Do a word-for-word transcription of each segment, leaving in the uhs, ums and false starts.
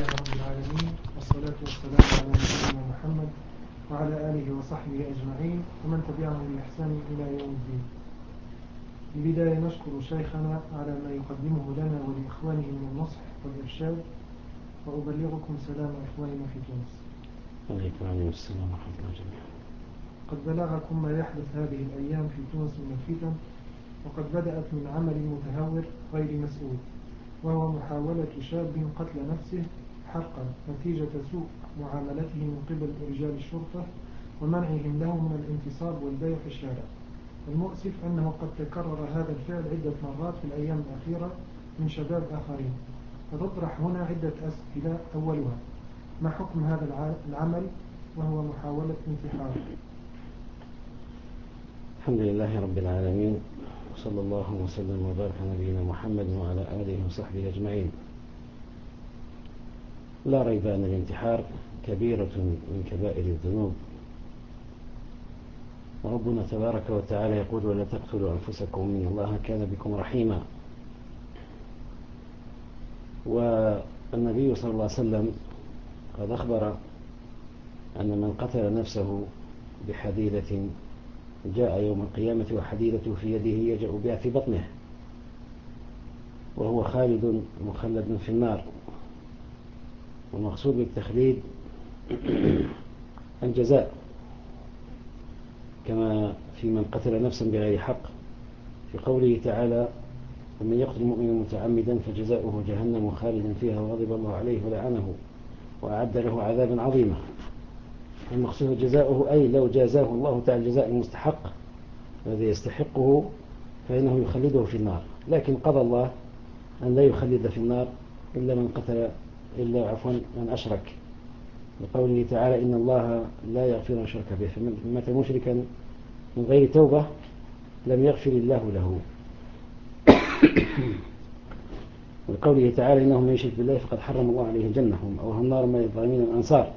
لله رب العالمين، والصلاة والسلام على نبينا محمد وعلى آله وصحبه أجمعين ومن تبعهم بإحسان إلى يوم الدين. في البداية نشكر شيخنا على ما يقدمه لنا ولإخوانه من النصح والإرشاد، وأبلغكم سلام إخواننا في تونس. عليكم السلام ورحمة الله جميعا. قد بلغكم ما يحدث هذه الأيام في تونس من الفتن، وقد بدأت من عمل متهور غير مسؤول، وهو محاولة شاب قتل نفسه حقا نتيجة سوء معاملته من قبل رجال الشرطة ومنعهم له من الانتصاب والبيع في الشارع. المؤسف أنه قد تكرر هذا الفعل عدة مرات في الأيام الأخيرة من شباب آخرين. فتطرح هنا عدة أسئلة، أولها: ما حكم هذا العمل وهو محاولة انتحار؟ الحمد لله رب العالمين، وصلى الله وسلم وبارك على نبينا محمد وعلى آله وصحبه أجمعين. لا ريب أن الانتحار كبيرة من كبائر الذنوب، وربنا تبارك وتعالى يقول: ولا تقتلوا أنفسكم إن الله كان بكم رحيما. والنبي صلى الله عليه وسلم قد أخبر أن من قتل نفسه بحديدة جاء يوم القيامة وحديدته في يده يجأ بها في بطنه، وهو خالد مخلد في النار. والمقصود بالتخليد الجزاء، كما في من قتل نفسا بغير حق في قوله تعالى: ومن يقتل مؤمنا متعمدا فجزاؤه جهنم خالدا فيها وغضب الله عليه ولعنه وأعد له عذابا عظيما. المقصود جزاؤه أي لو جازاه الله تعالى الجزاء المستحق الذي يستحقه فإنه يخلده في النار، لكن قضى الله أن لا يخلد في النار إلا من قتل إلا عفوا من أشرك، لقوله تعالى: إن الله لا يغفر أن يشرك به، فمن مات مشركا من غير توبة لم يغفر الله له. ولقوله تعالى: إنه من يشرك بالله فقد حرم الله عليه الجنة ومأواه النار ما للظالمين من أنصار.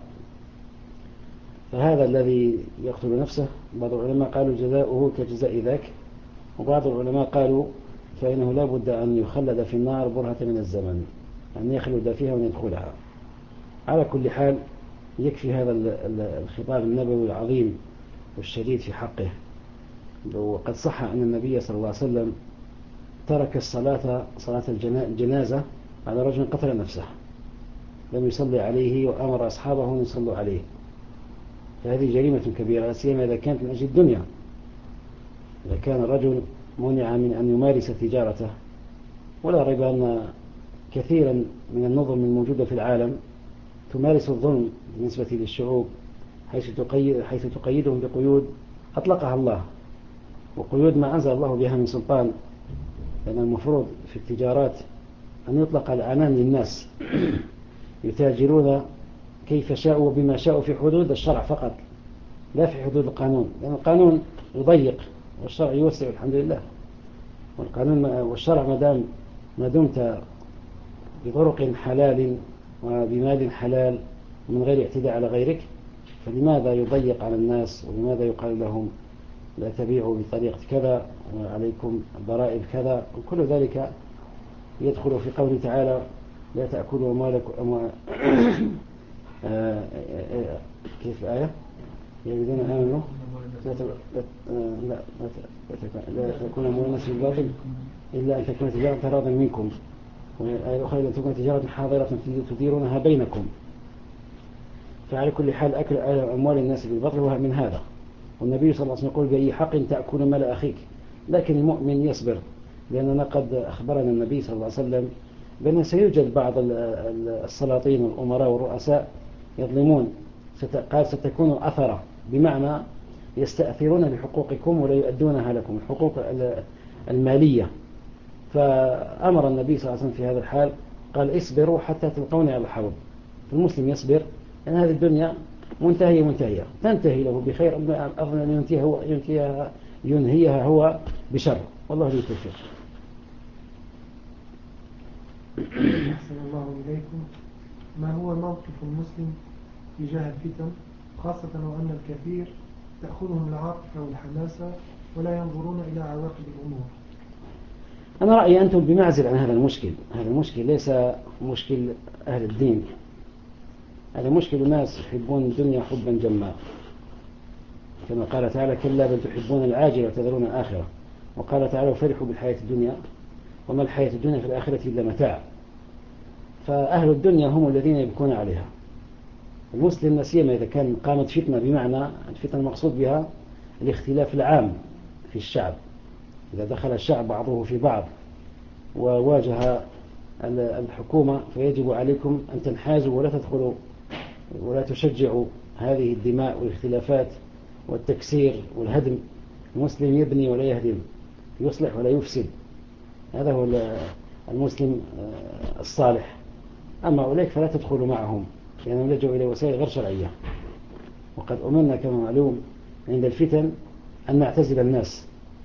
فهذا الذي يقتل نفسه بعض العلماء قالوا جزاؤه كجزاء ذاك، وبعض العلماء قالوا فإنه لا بد أن يخلد في النار برهة من الزمن، أن يخلد فيها ويدخلها. على كل حال يكفي هذا الخطاب النبوي العظيم والشديد في حقه. وقد صح أن النبي صلى الله عليه وسلم ترك الصلاة صلاة الجنازة على رجل قتل نفسه، لم يصلي عليه وأمر أصحابه أن يصلوا عليه. فهذه جريمة كبيرة، سيما إذا كانت من أجل الدنيا. إذا كان الرجل منع من أن يمارس تجارته، ولا ريب أن كثيرا من النظم الموجودة في العالم تمارس الظلم بالنسبة للشعوب، حيث تقيد حيث تقيدهم بقيود أطلقها الله، وقيود ما أنزل الله بها من سلطان. لأن المفروض في التجارات أن يطلق الأمان للناس يتاجرون كيف شاءوا وبما شاءوا في حدود الشرع فقط، لا في حدود القانون، لأن القانون يضيق والشرع يوسع الحمد لله. والقانون والشرع ما دام ما دمت بطرق حلال وبمال حلال من غير اعتداء على غيرك، فلماذا يضيق على الناس؟ ولماذا يقال لهم لا تبيعوا بطريقة كذا وعليكم ضرائب كذا؟ وكل ذلك يدخل في قوله تعالى: لا تأكلوا أموالكم أموال كيف الآية؟ يا الذين آمنوا لا لا لا تكون أموال الناس بالباطل إلا أن تكون تجارة تراض منكم، والآية الأخرى: لا تكون تجارة حاضرة تديرونها بينكم. فعلى كل حال أكل أموال الناس بالباطل وهو من هذا. والنبي صلى الله عليه وسلم يقول: بأي حق تأكل مال أخيك؟ لكن المؤمن يصبر، لأننا قد أخبرنا النبي صلى الله عليه وسلم بأن سيوجد بعض السلاطين والأمراء والرؤساء يظلمون، قال: ستكون أثرة، بمعنى يستأثرون بحقوقكم ولا يؤدونها لكم، الحقوق المالية. فأمر النبي صلى الله عليه وسلم في هذا الحال قال: اصبروا حتى تلقوني على الحوض. فالمسلم يصبر، لأن هذه الدنيا منتهية منتهية تنتهي له بخير، أظن أن ينتهيها هو, ينتهيها, ينهيها هو بشر، والله له التوفيق. أحسن الله إليكم. ما هو موقف المسلم تجاه الفتن، خاصة وأن الكثير تأخذهم العاطفة والحماسة ولا ينظرون إلى عواقب الأمور؟ أنا رأيي أنتم بمعزل عن هذا المشكل. هذا المشكل ليس مشكل أهل الدين، هذا مشكل الناس يحبون الدنيا حبا جما، كما قال تعالى كلا بل تحبون العاجل وتذرون الآخرة، وقال تعالى فرحوا بالحياة الدنيا وما الحياة الدنيا في الآخرة إلا متاع. فأهل الدنيا هم الذين يبكون عليها. المسلم نسيما إذا كان قامت فتنة، بمعنى الفتنة المقصود بها الاختلاف العام في الشعب، إذا دخل الشعب بعضه في بعض وواجه الحكومة، فيجب عليكم أن تنحازوا ولا تدخلوا ولا تشجعوا هذه الدماء والاختلافات والتكسير والهدم. المسلم يبني ولا يهدم، يصلح ولا يفسد، هذا هو المسلم الصالح. أما أولئك فلا تدخلوا معهم لأنهم لجوا إلى وسائل غير شرعية. وقد أمرنا كما معلوم عند الفتن أن نعتزل الناس.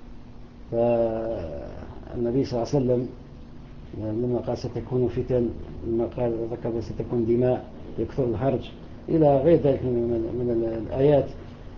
فالنبي صلى الله عليه وسلم لما قال ستكون فتن، لما قال ذكر ستكون دماء يكثر الهرج إلى غير ذلك من الآيات،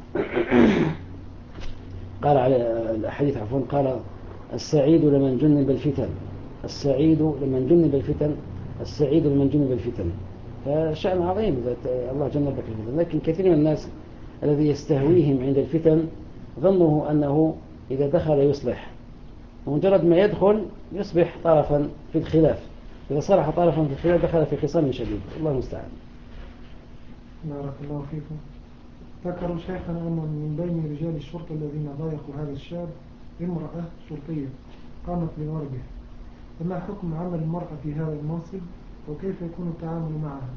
قال على الأحاديث عفوا قال السعيد لمن جنب الفتن، السعيد لمن جنب الفتن، السعيد لمن جنب الفتن. فشأن عظيم إذا الله جنبك الفتن. لكن كثير من الناس الذي يستهويهم عند الفتن ظنه أنه إذا دخل يصلح، ومجرد ما يدخل يصبح طرفا في الخلاف. إذا صرح طرفا في الخلاف دخل في خصام شديد. الله المستعان. بارك الله فيكم. ذكروا شيخنا أن من بين رجال الشرطة الذين ضايقوا هذا الشاب امرأة شرطية قامت بضربه، فما حكم عمل المرأة في هذا المنصب وكيف يكون التعامل معها؟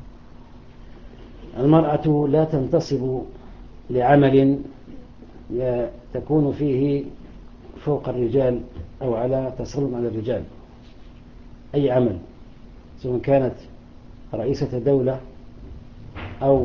المرأة لا تنتصب لعمل تكون فيه فوق الرجال أو على تسلط على الرجال. أي عمل، سواء كانت رئيسة دولة أو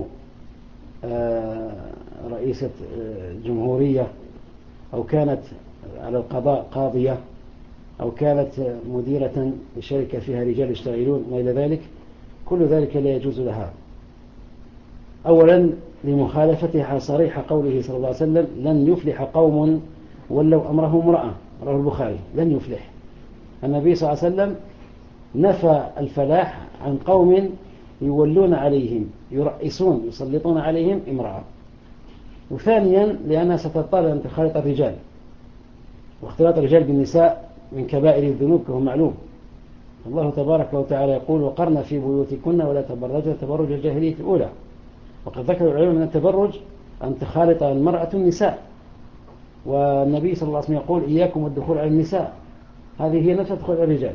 رئيسة جمهورية أو كانت على القضاء قاضية أو كانت مديرة لشركة فيها رجال يشتغلون وإلى ذلك، كل ذلك لا يجوز لها. أولا لمخالفتها صريح قوله صلى الله عليه وسلم لن يفلح قوم ولو أمرهم امرأة، رواه البخاري. لن يفلح. النبي صلى الله عليه وسلم نفى الفلاح عن قوم يولون عليهم يرئيسون يسلطون عليهم امرأة. وثانيا لأنها ستضطر أن تخالط الرجال، واختلاط الرجال بالنساء من كبائر الذنوب كما معلوم. الله تبارك وتعالى يقول وقرن في بيوتكن ولا تبرجن تبرج الجاهلية الأولى. وقد ذكر العلماء من التبرج أن تخالط المرأة النساء، والنبي صلى الله عليه وسلم يقول إياكم والدخول على النساء، هذه هي نفس تدخل على الرجال.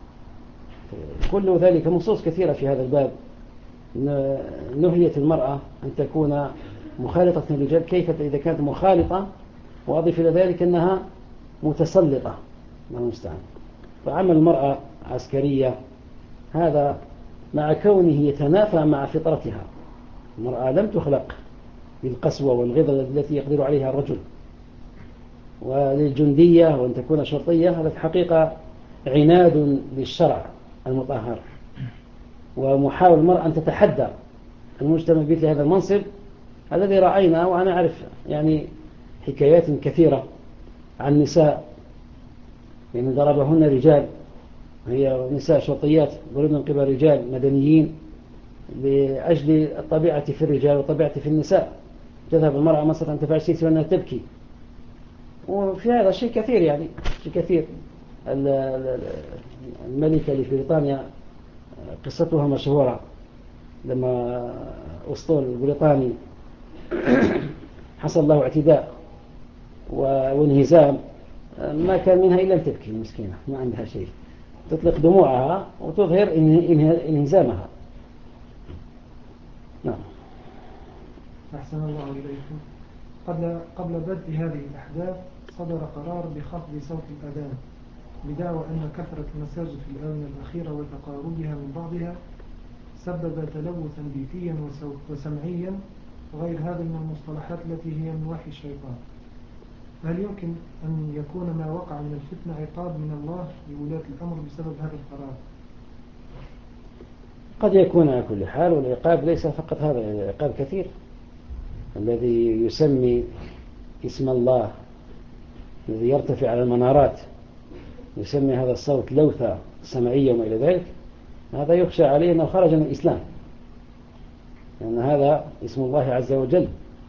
كل ذلك نصوص كثيرة في هذا الباب نهيت المرأة أن تكون مخالطة للرجال. كيف إذا كانت مخالطة وأضيف إلى ذلك أنها متسلطة؟ الله المستعان. فعمل المرأة عسكرية هذا مع كونه يتنافى مع فطرتها. المرأة لم تخلق بالقسوة والغضة التي يقدر عليها الرجل. وللجندية وأن تكون شرطية هذا في حقيقة عناد للشرع المطهر، ومحاول المرأة أن تتحدى المجتمع مثل هذا المنصب الذي رأينا. وأنا أعرف يعني حكايات كثيرة عن نساء يعني ضربهن رجال، هي نساء شرطيات ضربن من قبل رجال مدنيين لأجل الطبيعة في الرجال والطبيعة في النساء. تذهب المرأة مثلا أن تفعل شيء وأنها تبكي، وفي هذا شيء كثير يعني شيء كثير. الملكة اللي في بريطانيا قصتها مشهورة، لما أسطول البريطاني حصل له اعتداء وانهزام، ما كان منها إلا أن تبكي المسكينة، ما عندها شيء، تطلق دموعها وتظهر انهزامها. نعم. أحسن الله إليكم. قبل قبل بدء هذه الأحداث صدر قرار بخفض صوت الأذان بدعوى أن كثرة المساجد في الآونة الأخيرة وتقاربها من بعضها سبب تلوثا بيئيا وسمعيا وغير هذا من المصطلحات التي هي من وحي الشيطان. هل يمكن أن يكون ما وقع من الفتنة عقاب من الله لولاة الأمر بسبب هذا القرار؟ قد يكون على كل حال، والعقاب ليس فقط هذا، العقاب كثير. الذي يسمي اسم الله الذي يرتفع على المنارات يسمي هذا الصوت لوثة سمعية وما إلى ذلك، هذا يخشى عليه أنه خرج من الإسلام. لأن يعني هذا اسم الله عز وجل.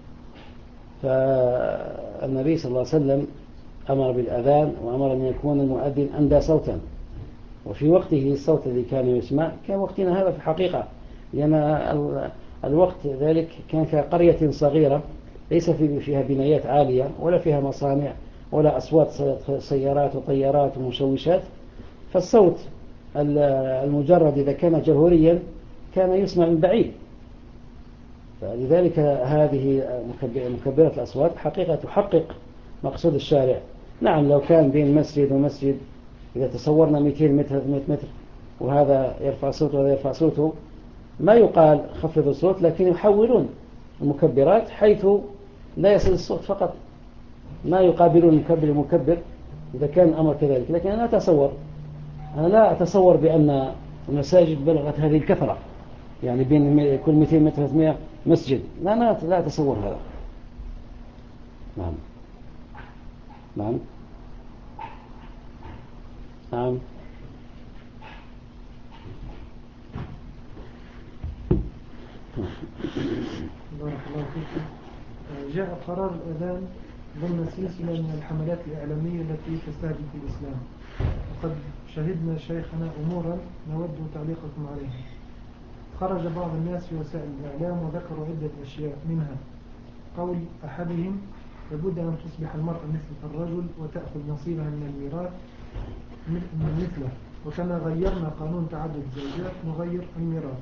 فالنبي صلى الله عليه وسلم أمر بالأذان وأمر أن يكون المؤذن أندى صوتا، وفي وقته الصوت الذي كان يسمع كان وقتنا هذا في الحقيقة، لأن الوقت ذلك كان كقرية صغيرة ليس فيها بنايات عالية ولا فيها مصانع ولا أصوات سيارات وطيارات ومشوشات، فالصوت المجرد إذا كان جهوريا كان يسمع من بعيد. فلذلك هذه مكبرة الأصوات حقيقة تحقق مقصود الشارع. نعم لو كان بين مسجد ومسجد إذا تصورنا مئتين متر مئة متر وهذا يرفع صوته وهذا يرفع صوته ما يقال خفض الصوت، لكن يحولون المكبرات حيث لا يصل الصوت فقط، ما يقابلون المكبر المكبر إذا كان الأمر كذلك. لكن أنا أتصور أنا لا أتصور بأن المساجد بلغت هذه الكثرة، يعني بين كل مئتين متر ثلاثمئة مسجد، لا أنا لا أتصور هذا. نعم نعم نعم بارك الله فيكم. جاء قرار الأذان ضمن سلسلة من الحملات الإعلامية التي تستهدف الإسلام، وقد شهدنا شيخنا أمورا نود تعليقكم عليها. خرج بعض الناس في وسائل الإعلام وذكروا عدة أشياء، منها قول أحدهم لابد أن تصبح المرأة مثل الرجل وتأخذ نصيبها من الميراث من مثله، وكما غيرنا قانون تعدد الزوجات نغير الميراث،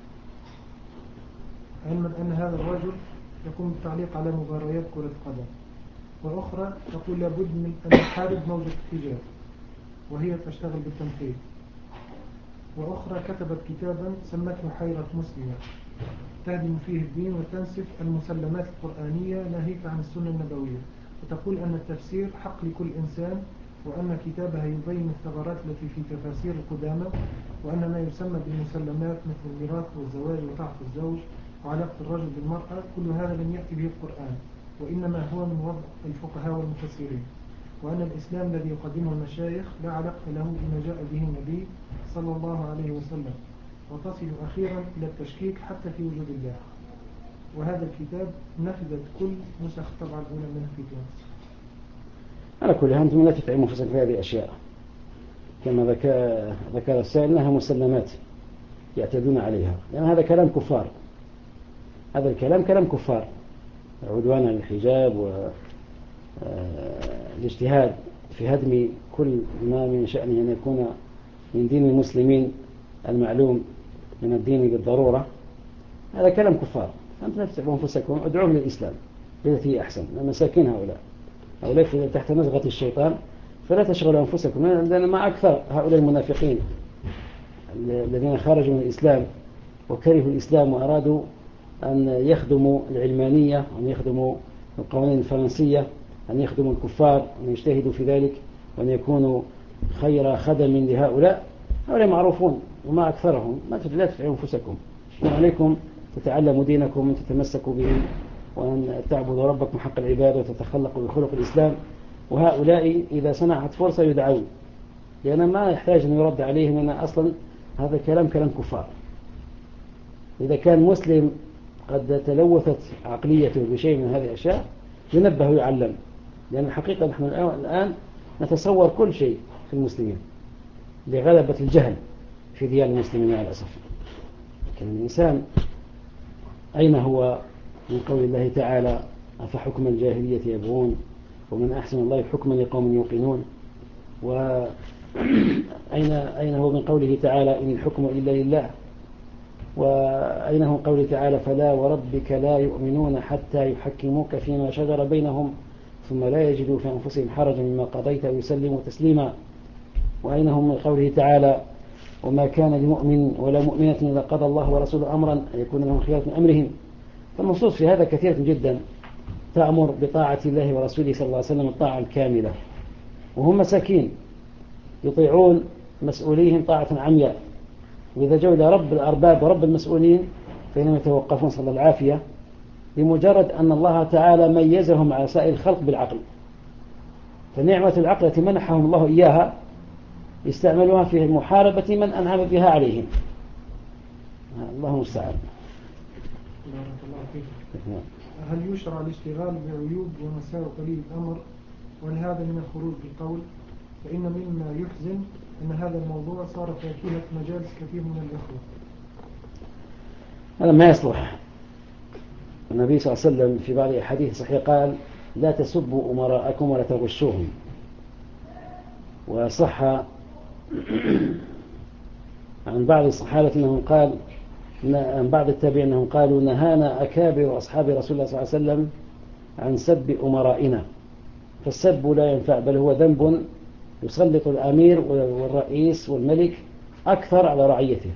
علما أن هذا الرجل يقوم بالتعليق على مباريات كرة قدم. وأخرى تقول لابد من أن نحارب موجة الحجاب وهي تشتغل بالتنفيذ. وأخرى كتبت كتابا سمته حيرة مسلمة تهدم فيه الدين وتنسف المسلمات القرآنية ناهيك عن السنة النبوية، وتقول أن التفسير حق لكل إنسان، وأن كتابها يبين الثغرات التي في تفاسير القدامى، وأن ما يسمى بالمسلمات مثل الميراث والزواج وطاعة الزوج وعلاقة الرجل بالمرأة كل هذا لم يأتي به القرآن، وإنما هو من وضع الفقهاء والمفسرين، وأن الإسلام الذي يقدمه المشايخ لا علاقة له بما جاء به النبي صلى الله عليه وسلم، وتصل أخيرا إلى التشكيك حتى في وجود الله. وهذا الكتاب نفذت كل نسخ طبعا الأولى منه في تونس. على كل حال أنتم لا تتعبوا أنفسكم في هذه الأشياء، كما ذكر السائل أنها مسلمات يعتدون عليها، لأن هذا كلام كفار، هذا الكلام كلام كفار، عدوان على الحجاب والاجتهاد في هدم كل ما من شأنه أن يكون من دين المسلمين المعلوم من الدين بالضرورة، هذا كلام كفار. أنتم لا تتعبوا أنفسكم، ادعوهم للإسلام التي هي أحسن. مساكين هؤلاء هؤلاء تحت نزغة الشيطان، فلا تشغلوا أنفسكم، لأن ما أكثر هؤلاء المنافقين الذين خرجوا من الإسلام وكرهوا الإسلام وأرادوا أن يخدموا العلمانية، أن يخدموا القوانين الفرنسية، أن يخدموا الكفار، أن يجتهدوا في ذلك وأن يكونوا خير خدم لهؤلاء. هؤلاء معروفون وما أكثرهم. ما لا تتعبوا أنفسكم، وعليكم تتعلموا دينكم وتتمسكوا به، وأن تعبدوا ربكم حق العبادة وتتخلقوا بخلق الإسلام. وهؤلاء إذا سنحت فرصة يدعون، لأن ما يحتاج أن يرد عليهم، أن أصلا هذا الكلام كلام كفار. إذا كان مسلم قد تلوثت عقليته بشيء من هذه الأشياء ينبه ويعلم، لأن الحقيقة نحن الآن نتصور كل شيء في المسلمين لغلبة الجهل في ديار المسلمين على الأسف. لكن الإنسان أين هو من قول الله تعالى أفحكم الجاهلية يبغون ومن أحسن الله حكما لقوم يوقنون؟ وأين أين هو من قوله تعالى إن الحكم إلا لله؟ وأين هو قوله تعالى فلا وربك لا يؤمنون حتى يحكموك فيما شجر بينهم ثم لا يجدوا في أنفسهم حرجا مما قضيت ويسلموا تسليما؟ وأين هم من قوله تعالى وما كان لمؤمن ولا مؤمنة إذا قضى الله ورسوله أمرا أن يكون لهم خيار من أمرهم؟ فالنصوص في هذا كثيرة جدا تأمر بطاعة الله ورسوله صلى الله عليه وسلم الطاعة الكاملة، وهم مساكين يطيعون مسؤوليهم طاعة عمياء، وإذا جو إلى رب الأرباب ورب المسؤولين فإنهم يتوقفون صلى الله العافية، لمجرد أن الله تعالى ميزهم على سائر الخلق بالعقل. فنعمة العقل التي منحهم الله إياها يستعملوها في محاربة من أنعم بها عليهم. الله المستعان. بارك الله فيك. هل يشرع الاشتغال بعيوب ومساوئ ولي الأمر، ولهذا من الخروج بالقول؟ فإن مما يحزن أن هذا الموضوع صار فاكهة مجالس كثير من الإخوة. هذا ما يصلح. النبي صلى الله عليه وسلم في بعض الحديث صحيح قال: لا تسبوا أمراءكم ولا تغشوهم. وصح عن بعض الصحابة أنهم قال عن بعض التابعين أنهم قالوا: نهانا أكابر أصحاب رسول الله صلى الله عليه وسلم عن سب أمرائنا. فالسب لا ينفع، بل هو ذنب يسلط الأمير والرئيس والملك أكثر على رعيته.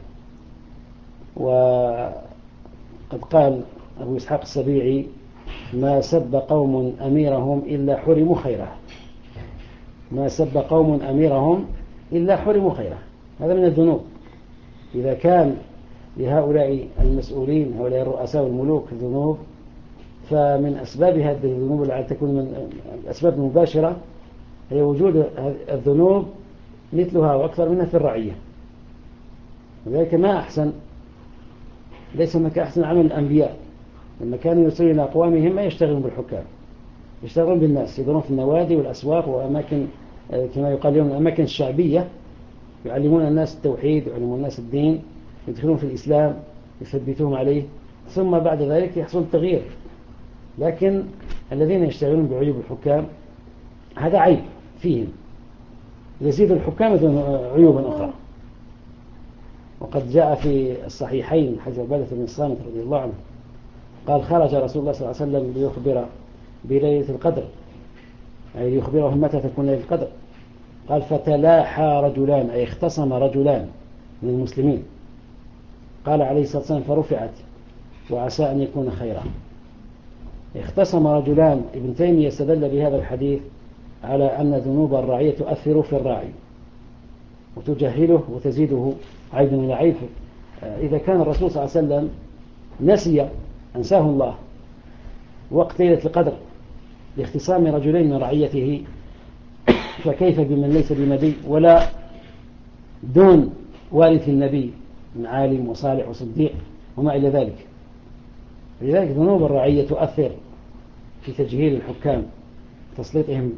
وقد قال أبو إسحاق السبيعي: ما سب قوم أميرهم إلا حرموا خيره. ما سب قوم أميرهم إلا حرموا خيره. هذا من الذنوب. إذا كان لهؤلاء المسؤولين هؤلاء الرؤساء والملوك ذنوب، فمن أسباب هذه الذنوب التي تكون من الأسباب المباشرة هي وجود الذنوب مثلها وأكثر منها في الرعية. وذلك ما أحسن ليس هناك أحسن عمل الأنبياء لما كانوا يرسلون إلى أقوامهم ما يشتغلون بالحكام، يشتغلون بالناس، يدورون في النوادي والأسواق وأماكن كما يقال اليوم الأماكن الشعبية، يعلمون الناس التوحيد، يعلمون الناس الدين، يدخلون في الإسلام، يثبتوهم عليه، ثم بعد ذلك يحصل التغيير. لكن الذين يشتغلون بعيوب الحكام هذا عيب فيهم، يزيد الحكام عيوبا أخرى. وقد جاء في الصحيحين حديث عبادة بن الصامت رضي الله عنه قال: خرج رسول الله صلى الله عليه وسلم ليخبر بليلة القدر، أي ليخبرهم متى تكون ليلة القدر. قال: فتلاحى رجلان، أي اختصم رجلان من المسلمين. قال عليه الصلاة والسلام: فرفعت وعسى أن يكون خيرا. اختصم رجلان. ابن تيمية استدل بهذا الحديث على أن ذنوب الرعية تؤثر في الراعي وتجهله وتزيده عيبا إلى عيب. إذا كان الرسول صلى الله عليه وسلم نسي أنساه الله وقت ليلة القدر لاختصام رجلين من رعيته، فكيف بمن ليس بنبي ولا دون وارث النبي من عالم وصالح وصديق وما إلى ذلك. لذلك ذنوب الرعية تؤثر في تجهيل الحكام، تسليطهم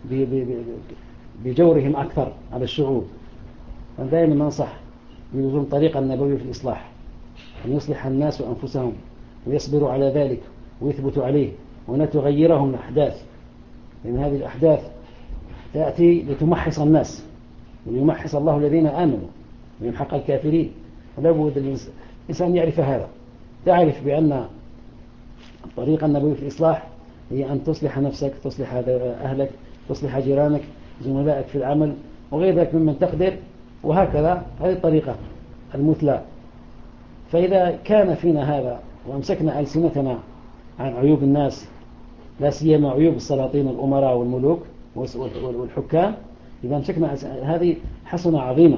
بجورهم أكثر على الشعوب. ودائما ننصح بلزوم طريق النبوي في الإصلاح، أن يصلح الناس أنفسهم ويصبروا على ذلك ويثبتوا عليه، ولا تغيرهم الأحداث، لأن هذه الأحداث تأتي لتمحص الناس، ويمحص الله الذين آمنوا ويمحق الكافرين. ولا بد الإنسان يعرف هذا، تعرف بأن طريق النبوي في الإصلاح هي أن تصلح نفسك، تصلح أهلك، تصلح جيرانك، زملائك في العمل وغير ذلك ممن تقدر، وهكذا. هذه الطريقة المثلى. فإذا كان فينا هذا وأمسكنا ألسنتنا عن عيوب الناس، لا سيما عيوب السلاطين والأمراء والملوك والحكام، إذا أمسكنا هذه حسنة عظيمة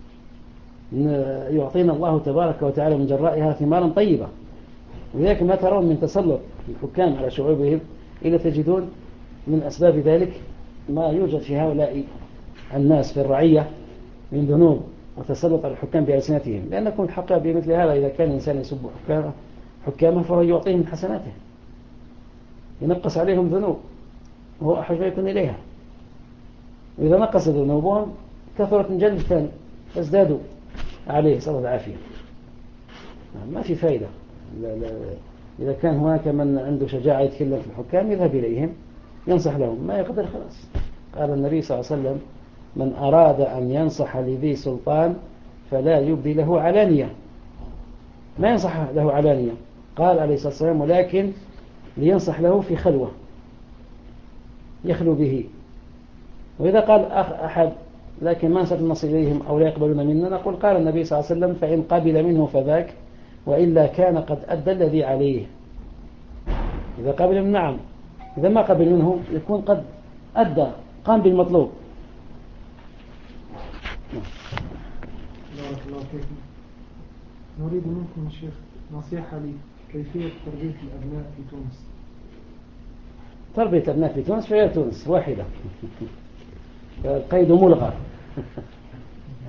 يعطينا الله تبارك وتعالى من جرائها ثمارا طيبة. ولذلك ما ترون من تسلط الحكام على شعوبهم إلا تجدون من أسباب ذلك ما يوجد في هؤلاء الناس في الرعية من ذنوب وتسلط على الحكام بألسنتهم. لأنكم الحق بمثل هذا إذا كان الإنسان يسب حكامه حكامه فهو يعطيهم من حسناته، ينقص عليهم ذنوب وهو أحوج ما يكون إليها. وإذا نقص ذنوبهم كثرت من جانب ثاني فازدادوا عليه، صلى الله العافية. ما في فائدة. لا لا إذا كان هناك من عنده شجاعة يتكلم في الحكام يذهب إليهم ينصح لهم، ما يقدر خلاص. قال النبي صلى الله عليه وسلم: من أراد أن ينصح لذي سلطان فلا يبدي له علانية. ما ينصح له علانية، قال عليه الصلاة والسلام: ولكن لينصح له في خلوة يخلو به. وإذا قال أخ أحد لكن ما نصل إليهم أو لا يقبلون منا، نقول قال النبي صلى الله عليه وسلم: فإن قبل منه فذاك، وإلا كان قد أدى الذي عليه. إذا قبل منه نعم، إذا ما قبل منه يكون قد أدى، قام بالمطلوب. بارك الله فيكم. نريد منكم شيخ نصيحة لكيفية تربية الأبناء في تونس. تربية الأبناء في تونس في غير تونس واحدة، القيد ملغى.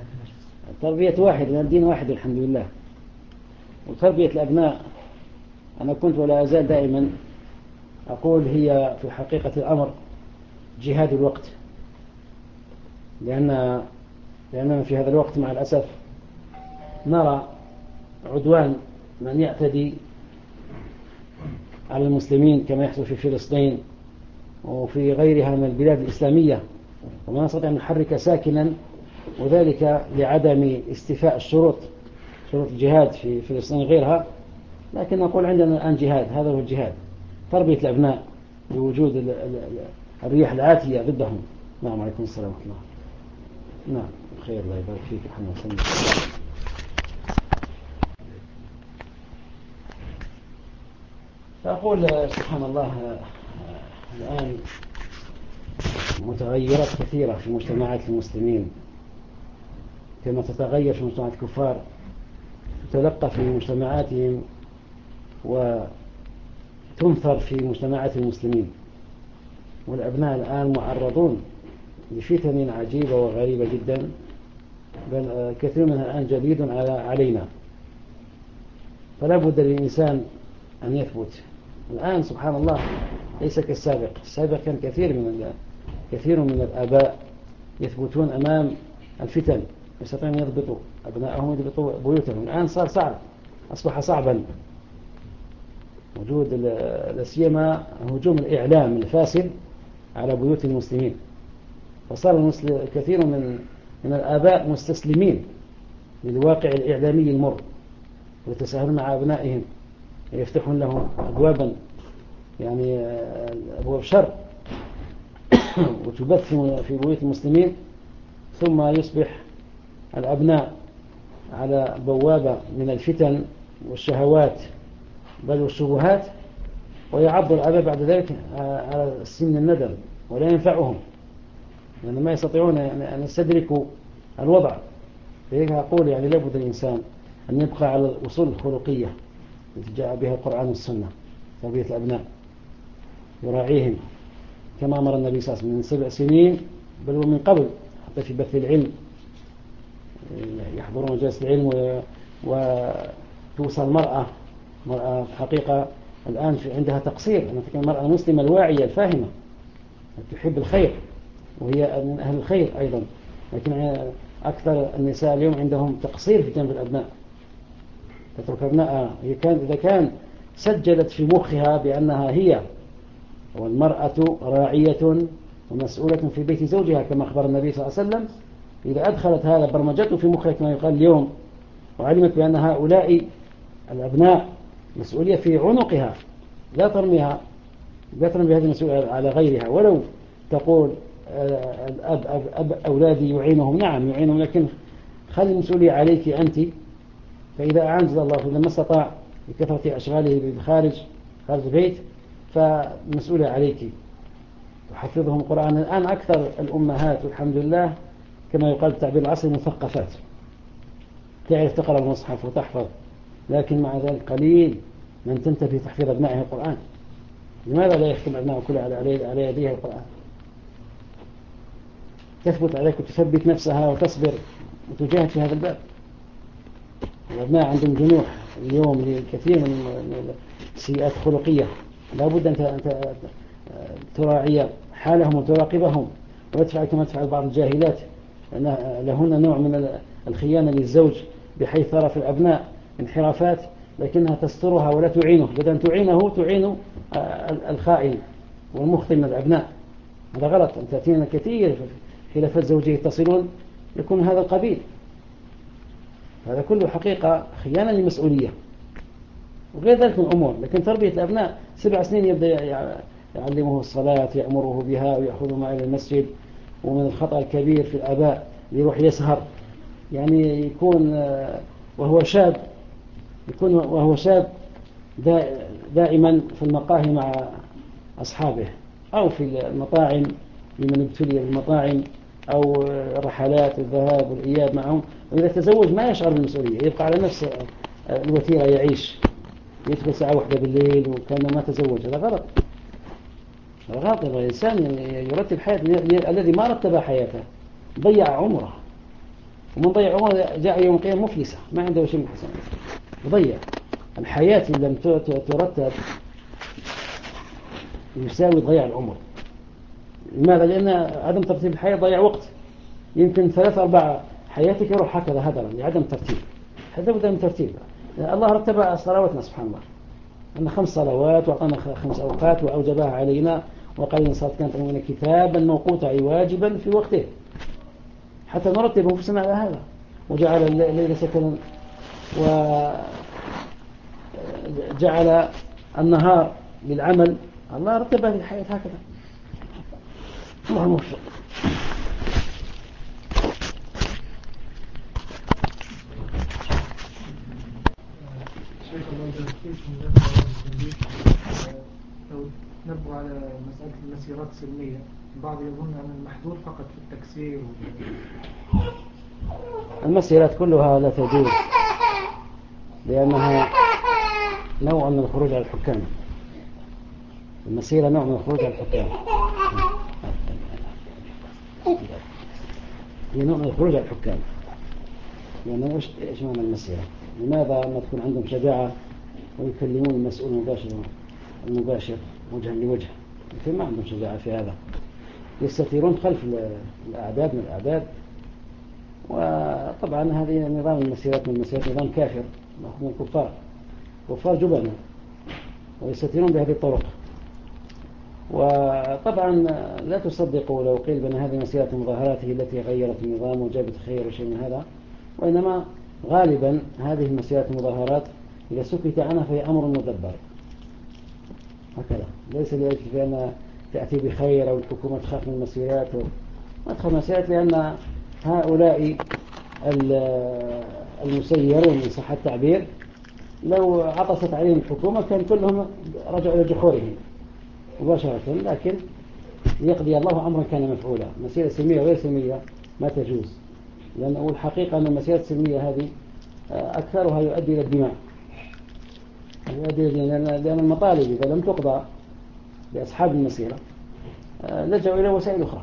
تربية واحد لأن الدين واحد الحمد لله. وتربية الأبناء أنا كنت ولا أزال دائما أقول هي في حقيقة الأمر جهاد الوقت، لأن لأننا في هذا الوقت مع الأسف نرى عدوان من يعتدي على المسلمين كما يحصل في فلسطين وفي غيرها من البلاد الإسلامية، وما نستطيع أن نحرك ساكنا، وذلك لعدم استيفاء الشروط شروط الجهاد في فلسطين غيرها. لكن نقول عندنا الآن جهاد، هذا هو الجهاد، تربية الأبناء بوجود الرياح العاتية ضدهم. نعم، عليكم السلام ورحمة الله. نعم، خير، الله يبارك فيك. الحمد لله. فأقول سبحان الله، الآن متغيرات كثيرة في مجتمعات المسلمين، كما تتغير في مجتمعات الكفار تتلقى في مجتمعاتهم وتنثر في مجتمعات المسلمين. والأبناء الآن معرضون لفتن عجيبة وغريبة جدا، بل كثير منها الآن جديد علينا، فلا بد للإنسان أن يثبت. الآن سبحان الله ليس كالسابق. السابق كان كثير من كثير من الآباء يثبتون أمام الفتن، يستطيعون أن يضبطوا أبنائهم ويضبطوا بيوتهم. الآن صار صعب، أصبح صعبا وجود لا سيما هجوم الإعلام الفاسد على بيوت المسلمين، فصار كثير من من الآباء مستسلمين للواقع الإعلامي المر، ويتساهلون مع أبنائهم، يفتحون لهم أبوابا يعني أبواب شر وتبث في بيوت المسلمين، ثم يصبح الأبناء على بوابة من الفتن والشهوات بل والشبهات، ويعض الآباء بعد ذلك على سن الندم ولا ينفعهم، لأن يعني ما يستطيعون أن يستدركوا الوضع. فهيك أقول يعني لابد الإنسان أن يبقى على الأصول الخلقية التي جاء بها القرآن والسنة، تربية الأبناء، يراعيهم كما أمر النبي صلى الله عليه وسلم من سبع سنين بل ومن قبل، حتى في بث العلم يحضرون مجالس العلم، وتوصل المرأة مرأة حقيقة الآن في عندها تقصير. أنا أتكلم المرأة المسلمة الواعية الفاهمة تحب الخير وهي من أهل الخير أيضا، لكن أكثر النساء اليوم عندهم تقصير في جانب الأبناء، تترك أبنائها. إذا كان سجلت في مخها بأنها هي والمرأة راعية ومسؤولة في بيت زوجها كما أخبر النبي صلى الله عليه وسلم، إذا أدخلت هذا برمجته في مخها كما يقال اليوم، وعلمت بأن هؤلاء الأبناء مسؤولية في عنقها، لا ترميها لا ترمي هذه المسؤولية على غيرها. ولو تقول الأب أب أب أولادي يعينهم، نعم يعينهم، لكن خلي المسؤولية عليك أنت. فإذا أعانز الله إذا ما استطاع بكثرة أشغاله بالخارج خارج البيت فمسؤولية عليك، تحفظهم القرآن. الآن أكثر الأمهات والحمد لله كما يقال بالتعبير العصري مثقفات، تعرف تقرأ المصحف وتحفظ، لكن مع ذلك قليل من تنتبه تحفيظ أبنائها القرآن. لماذا لا يختم أبنائه كله على على يديها القرآن؟ تثبت عليك وتثبت نفسها وتصبر وتجاهد في هذا الباب. الأبناء عندهم جنوح اليوم لكثير من السيئات الخلقية، لا بد أن تراعي حالهم وتراقبهم، وتفعل كما تفعل بعض الجاهلات، لهن نوع من الخيانة للزوج بحيث ترى في الأبناء انحرافات لكنها تسترها ولا تعينه، بدل أن تعينه تعين الخائن والمخطئ من الأبناء. هذا غلط. أن تأتينا كثير خلافات زوجية يتصلون يكون هذا القبيل، هذا كله حقيقة خيانة للمسؤولية وغير ذلك من الأمور. لكن تربية الأبناء سبع سنين يبدأ يعلمه الصلاة، يأمره بها ويأخذه معه إلى المسجد. ومن الخطأ الكبير في الآباء يروح يسهر، يعني يكون وهو شاب يكون وهو شاب دائما في المقاهي مع أصحابه أو في المطاعم لمن ابتلي بالمطاعم أو رحلات الذهاب والإياب معهم. وإذا تزوج ما يشعر بالمسؤولية، يبقى على نفس الوتيرة يعيش، يدخل ساعة واحدة بالليل وكأنه ما تزوج. هذا غلط، هذا غلط. الإنسان يرتب حياة الذي ما رتب حياته ضيع عمره، ومن ضيع عمره جاء يوم القيامة مفلسة ما عنده شيء من حسنات، وضيع. الحياة إن لم ترتب يساوي ضياع العمر. لماذا؟ لأن عدم ترتيب الحياة ضيع وقت، يمكن ثلاث أربع حياتك يروح هكذا هدرا لعدم ترتيب. هذا بد من ترتيب. الله رتب صلواتنا سبحان الله، أن خمس صلوات وأعطانا خمس أوقات وأوجبها علينا، وقال إن صلاة كانت علينا كتابا موقوتا أي واجبا في وقته، حتى نرتب أنفسنا على هذا. وجعل الليل سكنا وجعل النهار للعمل. الله رتب هذه الحياة هكذا. اللهم وفق. شيخ الله يبارك لو نبغى على مسألة المسيرات السلمية، البعض يظن أن المحظور فقط في التكسير. المسيرات كلها لا تجوز، لأنها نوع من الخروج على الحكام. المسيرة نوع من الخروج على الحكام، هي نوع من الخروج على الحكام. يعني إيش إيش معنى المسيرة؟ لماذا ما تكون عندهم شجاعة ويكلمون المسؤول المباشر المباشر وجها لوجه؟ لكن ما عندهم شجاعة في هذا، يستثيرون خلف الأعداد من الأعداد. وطبعا هذه نظام المسيرات من المسيرات نظام كافر من الكفار، كفار جبنة ويستثيرون بهذه الطرق. وطبعا لا تصدقوا لو قيل بأن هذه مسيرة مظاهراته التي غيرت النظام وجابت خير وشيء من هذا، وإنما غالبا هذه المسيرات المظاهرات إذا سكت عنها فهي أمر مدبر هكذا، ليس لأجل أن تأتي بخير أو الحكومة تخاف من المسيرات. ما تخاف من المسيرات لأن هؤلاء المسيرون من صحة التعبير لو عطست عليهم الحكومة كان كلهم رجعوا إلى جحورهم مباشرة. لكن يقضي الله أمرا كان مفعولا. مسيرة سلمية وغير سلمية ما تجوز، لأن الحقيقة أن المسيرة السلمية هذه أكثرها يؤدي إلى الدماء، يؤدي لأن المطالب إذا لم تقضى لأصحاب المسيرة لجأوا إلى وسائل أخرى.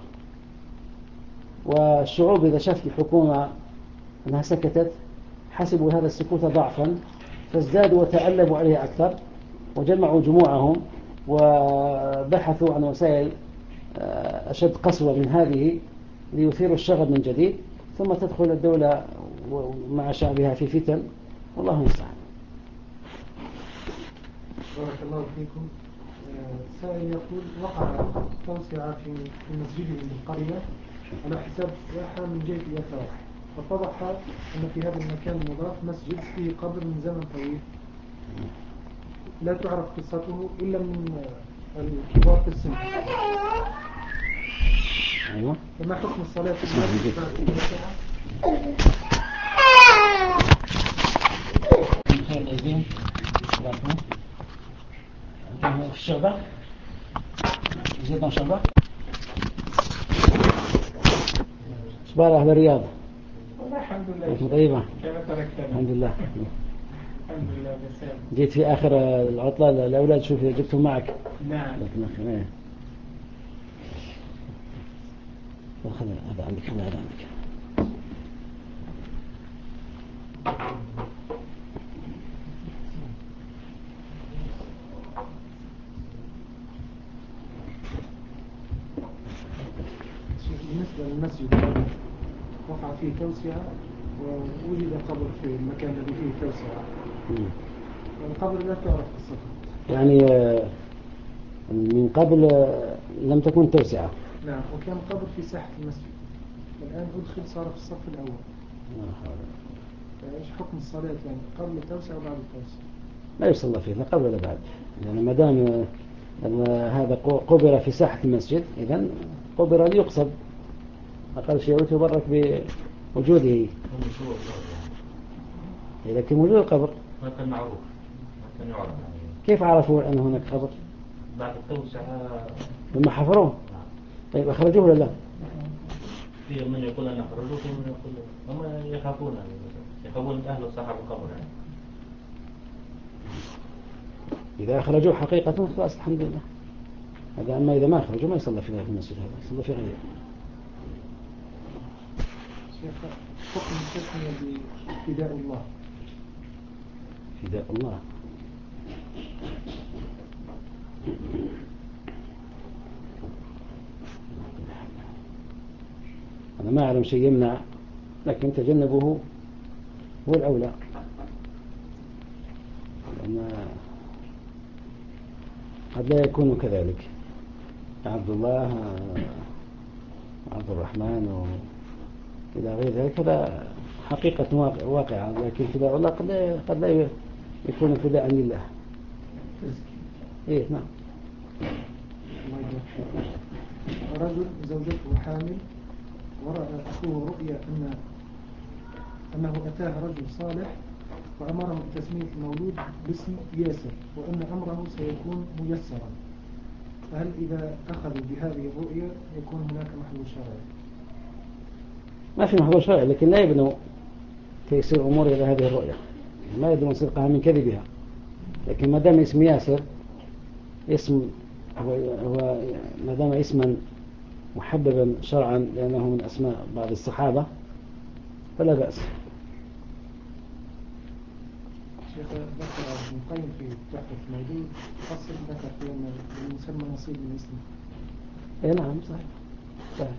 والشعوب إذا شافت الحكومة أنها سكتت حسبوا هذا السكوت ضعفا، فازدادوا وتألبوا عليها أكثر، وجمعوا جموعهم وبحثوا عن وسائل أشد قسوة من هذه ليثيروا الشغب من جديد، ثم تدخل الدولة مع شعبها في فتن، والله المستعان. بارك الله فيكم. سائل يقول وقع توسعة في مسجد القرية على حساب ساحة من جهة اليسار، فاتضح أن في هذا المكان المضاف مسجد فيه قبر من زمن طويل لا تعرف قصته إلا من الكبار في السن. أيوة. فما حكم الصلاة في المسجد بعد الوسعة؟ في الشعبة زيدنا شعبة صباح أهل الرياض. والله الحمد لله. طيبة كيف تركتنا؟ الحمد لله. الحمد لله بخير. جيت في آخر العطلة الأولاد شوف جبتهم معك. نعم. لكن هذا عندك هذا عندك. بالنسبة للمسجد وقع فيه توسعة ووجد قبر في المكان الذي فيه توسعة، والقبر لا تعرف قصته. يعني من قبل لم تكن توسعة. نعم، وكان قبر في ساحة المسجد، الآن أدخل صار في الصف الأول. فإيش حكم الصلاة يعني قبل التوسعة وبعد التوسعة؟ لا يصلى فيه لا قبل ولا بعد، يعني ما دام هذا قبر في ساحة المسجد إذن قبر ليقصد، أقل شيء يتبرك بوجوده. لكن وجود القبر ما كان معروف، ما كان يعرف. كيف عرفوا أن هناك قبر؟ بعد التوسعة لما حفروه. طيب أخرجوه ولا لا؟ في من يقول أن أخرجوه ومن يقول هم يخافون يخافون أهل صاحب القبر يعني. إذا أخرجوه حقيقة خلاص الحمد لله. هذا أما إذا ما أخرجوه ما يصلى في المسجد هذا، يصلى في غيره. حكم التسمية بفداء الله. فداء الله ما أعلم شيء يمنع، لكن تجنبه هو الأولى، لأن قد لا يكون كذلك. عبد الله عبد الرحمن إلى غير ذلك هذا حقيقة واقعة، لكن فداء الله قد لا, قد لا يكون فداء لله. إيه نعم. رجل زوجته حامل ورأى أخوه رؤيا أن أنه أتاه رجل صالح وأمره بتسمية المولود باسم ياسر وأن أمره سيكون ميسرا، فهل إذا أخذوا بهذه الرؤيا يكون هناك محظور شرعي؟ ما في محظور شرعي، لكن لا يبنوا تيسير أمور إلى هذه الرؤيا، ما يدرون صدقها من كذبها. لكن ما دام اسم ياسر اسم هو, هو ما دام اسما محببا شرعا لأنه من أسماء بعض الصحابة فلا بأس. شيخ ذكر ابن القيم في تحفة المولود فصل ذكر في أن المسمى نصيب من اسمه. اي نعم صحيح صحيح.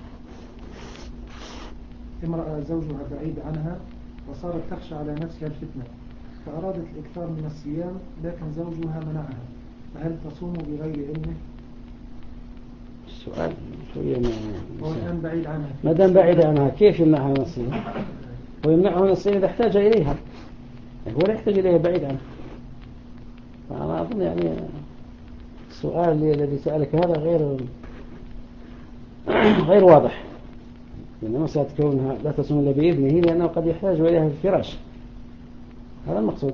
امرأة زوجها بعيد عنها وصارت تخشى على نفسها الفتنة فأرادت الإكثار من الصيام لكن زوجها منعها، فهل تصوم بغير علمه؟ السؤال شوية ما هو الآن بعيد عنها. ما دام بعيد عنها كيف يمنعها من الصيام؟ ويمنعها من الصيام إذا احتاج إليها، هو لا يحتاج إليها بعيد عنها. فأنا أظن يعني السؤال الذي سألك هذا غير غير واضح، لأن مسألة كونها لا تصوم إلا بإذنه لأنه قد يحتاج إليها في الفراش، هذا المقصود.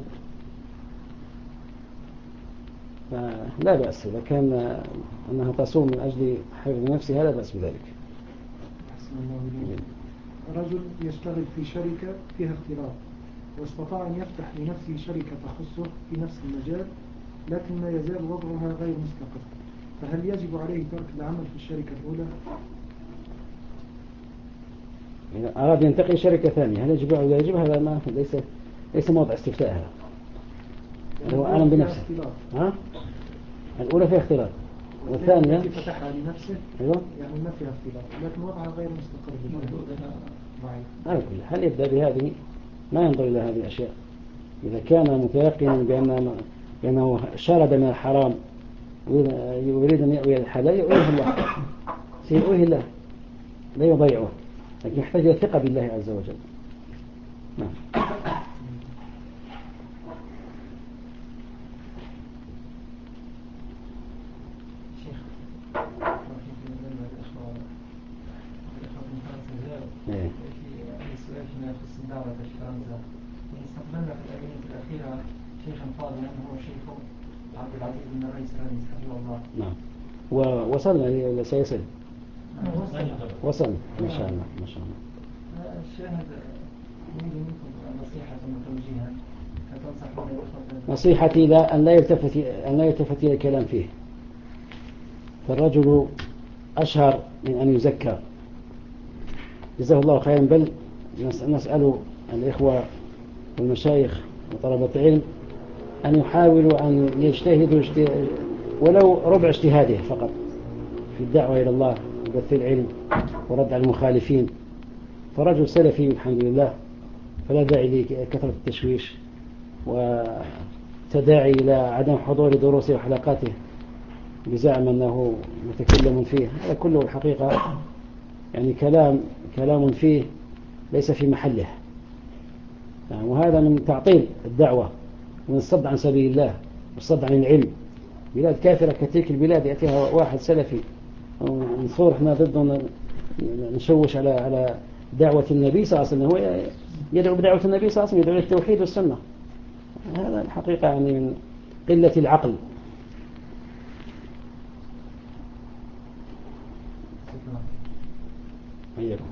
لا بأس إذا كان أنها تصوم من أجل حفظ نفسها لا بأس بذلك. رجل يشتغل في شركة فيها اختلاط واستطاع أن يفتح لنفسه شركة تخصه في نفس المجال لكن ما يزال وضعها غير مستقر، فهل يجب عليه ترك العمل في الشركة الأولى؟ إذا أراد ينتقل شركة ثانية هل يجب أو لا يجب؟ هذا ما ليس ليس موضع استفتاء، هذا هو أعلم بنفسه. ها؟ الأولى فيها اختلاط والثانية التي فتحها لنفسه أيوة يعني ما فيها اختلاط لكن وضعها غير مستقر على كل هل يبدأ بهذه؟ ما ينظر إلى هذه الأشياء. إذا كان متيقنا بأن بأنه شرد من الحرام ويريد أن يأوي الحلال يؤويه الله، سيؤويه الله لا يضيعه، لكن يحتاج إلى الثقة بالله عز وجل. نعم. شيخ إيه. في سؤال فيما يخص الدعوة في فرنسا، استقبلنا في الآونة الأخيرة شيخا فاضلا هو شيخ عبد العزيز بن الرئيس الرئيس حفظه الله. نعم. ووصلنا إلى سيصل. وصلنا ما شاء الله ما شاء الله. الشاهد نريد منكم نصيحة وتوجيها فتنصحون الأخوة. نصيحتي لا أن لا يلتفت أن لا يلتفت إلى الكلام فيه، فالرجل أشهر من أن يزكى جزاه الله خيرا. بل نسأل الإخوة والمشايخ وطلبة العلم أن يحاولوا أن يجتهدوا ولو ربع اجتهاده فقط في الدعوة إلى الله وبث العلم ورد على المخالفين، فرجل سلفي الحمد لله، فلا داعي لكثرة التشويش وتداعي إلى عدم حضور دروسه وحلقاته بزعم أنه متكلم فيه. هذا كله الحقيقة يعني كلام كلام فيه ليس في محله يعني، وهذا من تعطيل الدعوة ومن الصد عن سبيل الله والصد عن العلم. بلاد كافرة كتلك البلاد يأتيها واحد سلفي نصور احنا ضده نشوش على على دعوة النبي صلى الله عليه وسلم، هو يدعو بدعوة النبي صلى الله عليه وسلم، يدعو للتوحيد والسنة. هذا الحقيقة يعني من قلة العقل. أيكم.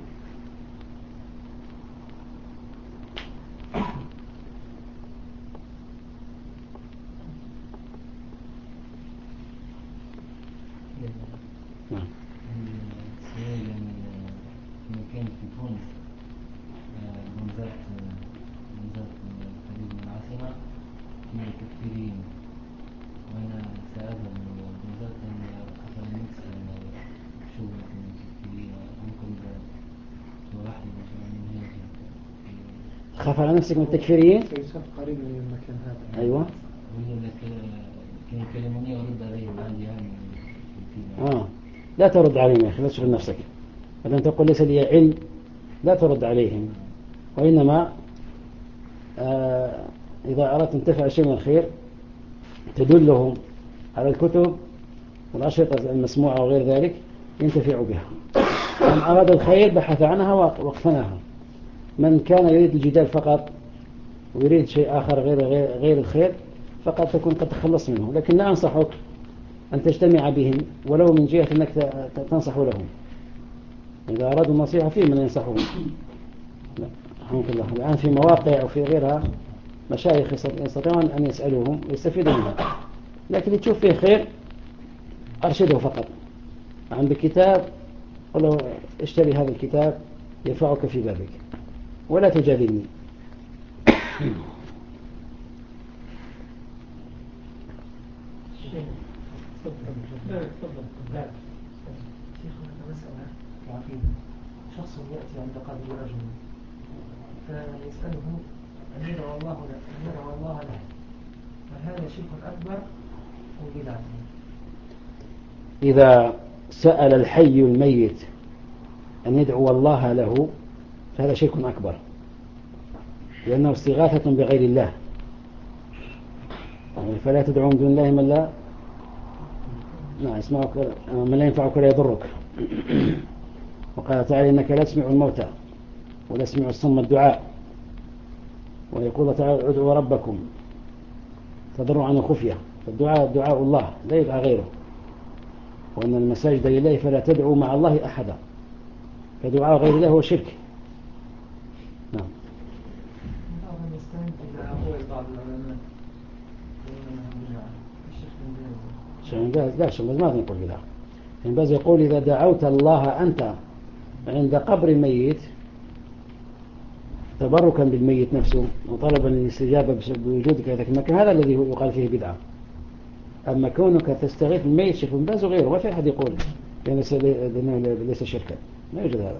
نعم. السؤال في مكان في تونس منزلت منزلت قريب من العاصمة في تكفيرين، وأنا سأذهب منزلت أن حصل ميكس شغلة من تكفيرين ممكن خاف على نفسك من التكفيريين. فيصف قريبا من المكان هذا. أيوة. كان يكلموني ورد عليهم عندي آه لا ترد عليهم يا أخي، لا تشغل نفسك. لما تقول ليس لي علم لا ترد عليهم، وإنما آه إذا أردت أن تفعل شيء من الخير تدلهم على الكتب والأشرطة المسموعة وغير ذلك ينتفع بها. من أراد الخير بحث عنها واقتناها. من كان يريد الجدال فقط ويريد شيء آخر غير, غير, غير الخير فقد تكون قد تخلص منه. لكن لا أنصحك أن تجتمع بهم ولو من جهة أنك تنصح لهم. إذا أرادوا النصيحة فيه من ينصحهم. الحمد لله الآن في مواقع وفي غيرها مشايخ يستطيعون أن يسألوهم ويستفيدوا منهم، لكن تشوف فيه خير أرشده فقط. عندك كتاب قل له اشتري هذا الكتاب ينفعك في بابك ولا تجادلني. شخص يأتي عند قبر رجل فيسأله أن يدعو الله له أن يدعو الله له فهذا شرك أكبر أو بدعة؟ إذا سأل الحي الميت أن يدعو الله له فهذا شرك أكبر، لأنه استغاثة بغير الله. فلا تدعو من دون الله من لا لا يسمعك من لا ينفعك ولا يضرك. وقال تعالى إنك لا تسمع الموتى ولا تسمع الصم الدعاء. ويقول تعالى ادعوا ربكم تضرعا وخفية. فالدعاء دعاء الله لا يدعى غيره، وأن المساجد لله فلا تدعوا مع الله أحدا. فدعاء غير الله هو شرك. نعم. الشيخ بن باز لا الشيخ بن باز ما يقول بلا. ابن باز يقول إذا دعوت الله أنت عند قبر الميت تبركا بالميت نفسه وطلبا للاستجابة بوجودك في ذلك المكان هذا الذي يقال فيه بدعة. أما كونك تستغيث بالميت شيخ بن باز وغيره ما في أحد يقول لأنه ليس شركا، ما يوجد هذا.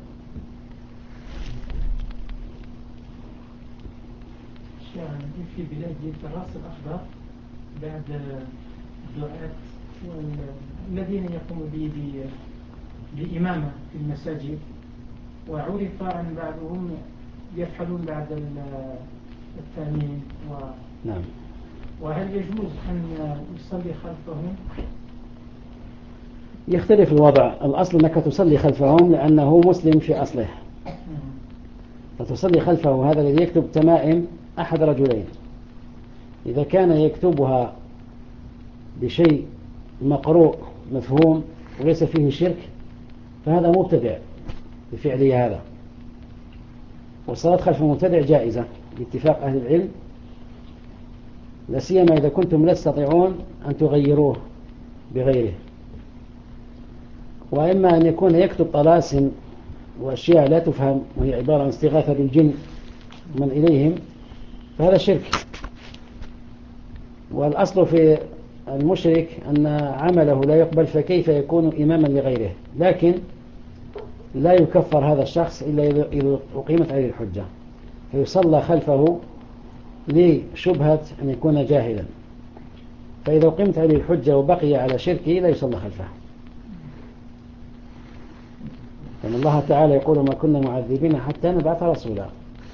في بلاد الفراس الأخضر بعد الدعاة الذين يقوموا بإمامة في المساجد، وعرف أن بعضهم يفعلون بعد التأمين و... نعم. وهل يجوز أن يصلي خلفهم؟ يختلف الوضع. الأصل أنك تصلي خلفهم لأنه مسلم في أصله، فتصلي خلفه. هذا الذي يكتب تمائم أحد رجلين، إذا كان يكتبها بشيء مقروء مفهوم وليس فيه شرك فهذا مبتدع بفعله هذا. والصلاة خلف المبتدع جائزة باتفاق أهل العلم، لا سيما إذا كنتم لا تستطيعون أن تغيروه بغيره. وإما أن يكون يكتب طلاسم وأشياء لا تفهم وهي عبارة عن استغاثة بالجن من إليهم فهذا شرك. والأصل في المشرك أن عمله لا يقبل، فكيف يكون إماما لغيره؟ لكن لا يكفر هذا الشخص إلا إذا أقيمت عليه الحجة، فيصلى خلفه لشبهة أن يكون جاهلا. فإذا أقيمت عليه الحجة وبقي على شركه لا يصلى خلفه. لأن الله تعالى يقول ما كنا معذبين حتى نبعث رسولا.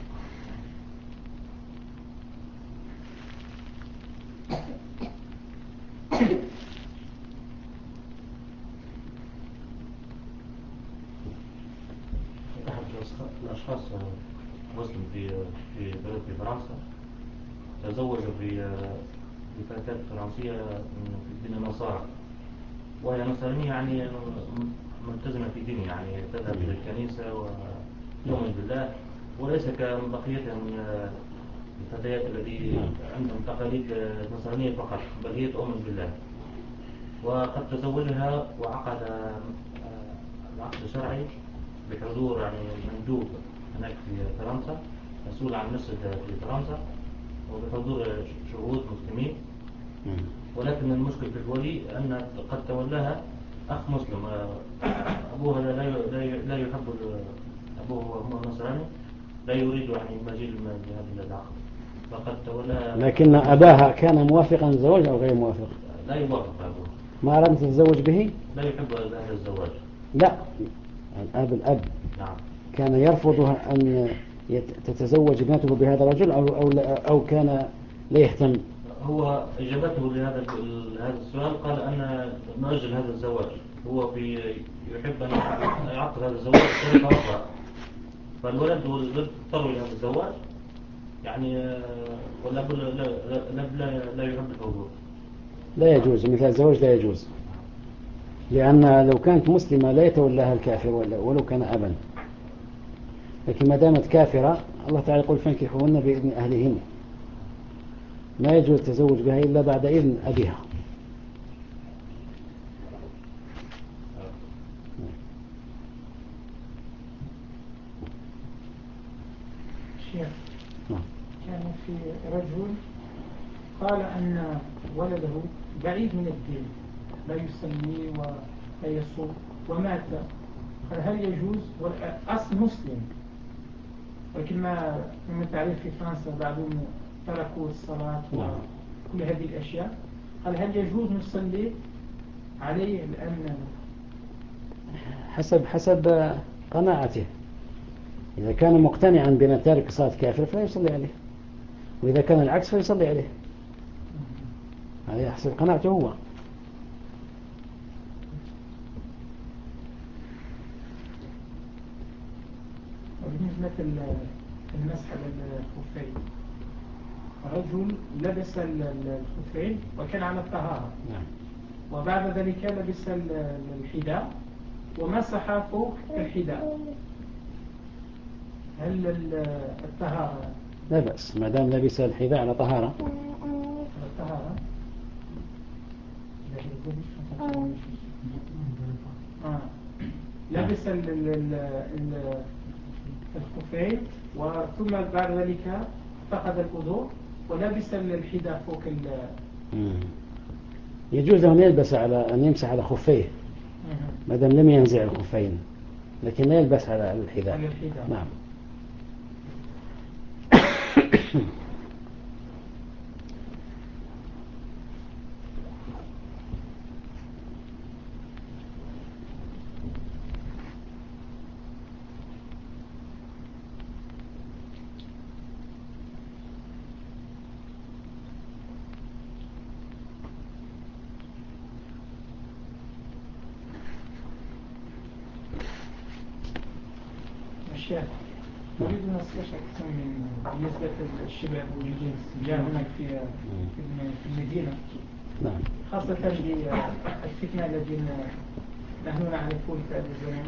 الأشخاص مسلم في في بلد في فرنسا تزوج بفتاة فرنسية من النصارى، وهي نصرانية يعني ملتزمة في دينه، يعني تذهب إلى الكنيسة وتؤمن بالله، وليس كبقية من الفتيات الذي عندهم تقاليد نصرانية فقط، بل هي تؤمن بالله. وقد تزوجها وعقد العقد الشرعي بحضور يعني مندوب هناك في فرنسا مسؤول عن المسجد في فرنسا وبحضور شهود مسلمين. ولكن المشكلة في الولي أن قد تولاها أخ مسلم، أبوها لا لا لا يحب، أبوه هو نصراني لا يريد يعني مزيد من هذا العقد فقد تولى. لكن أباها كان موافقا للزواج أو غير موافق؟ لا يوافق أبوه. ما أراد تتزوج به؟ لا يحب هذا الزواج. لا، الأب الأب نعم. كان يرفض أن تتزوج ابنته بهذا الرجل أو أو أو كان لا يهتم. هو إجابته لهذا هذا السؤال قال أن نؤجل هذا الزواج. هو يحب أن يعقد هذا الزواج بطريقة أخرى، فالولد والبنت اضطروا إلى هذا الزواج يعني، والأب لا, لا, لا, لا يحب الحضور. لا يجوز مثل الزواج، لا يجوز، لأن لو كانت مسلمة لا يتولاها الكافر ولو كان أبا، لكن ما دامت كافرة الله تعالى يقول فانكحوهن بإذن أهلهن، ما يجوز التزوج بها إلا بعد إذن أبيها. شيخ، كان في رجل قال أن ولده بعيد من الدين، لا يصلي ولا يصوم ومات، قال هل يجوز؟ أصل مسلم، ولكن ما من تعريف في فرنسا بعضهم تركوا الصلاة وكل هذه الأشياء، قال هل يجوز نصلي عليه الآن؟ حسب حسب قناعته، إذا كان مقتنعا بأن تارك صلاة كافر فلا يصلي عليه، وإذا كان العكس فيصلي عليه، هذا حسب قناعته هو. وبالنسبة للمسح على الخفين، رجل لبس الخفين وكان على الطهارة، نعم. وبعد ذلك لبس الحذاء ومسح فوق الحذاء، هل الطهارة؟ لا بأس ما دام لبس الحذاء على طهارة. الطهارة آه. لبس الخفين وثم بعد ذلك فقد الوضوء ولبس الحذاء فوق ال يجوز له أن يلبس على أن يمسح على خفيه ما دام لم ينزع الخفين، لكن لا يلبس على الحذاء. نعم. أريد أن أستشعر من بالنسبة للشباب الموجودين جاء هناك في في المدينة، نعم. خاصة بالفتنة التي نحن نعرفون في هذا الزمن،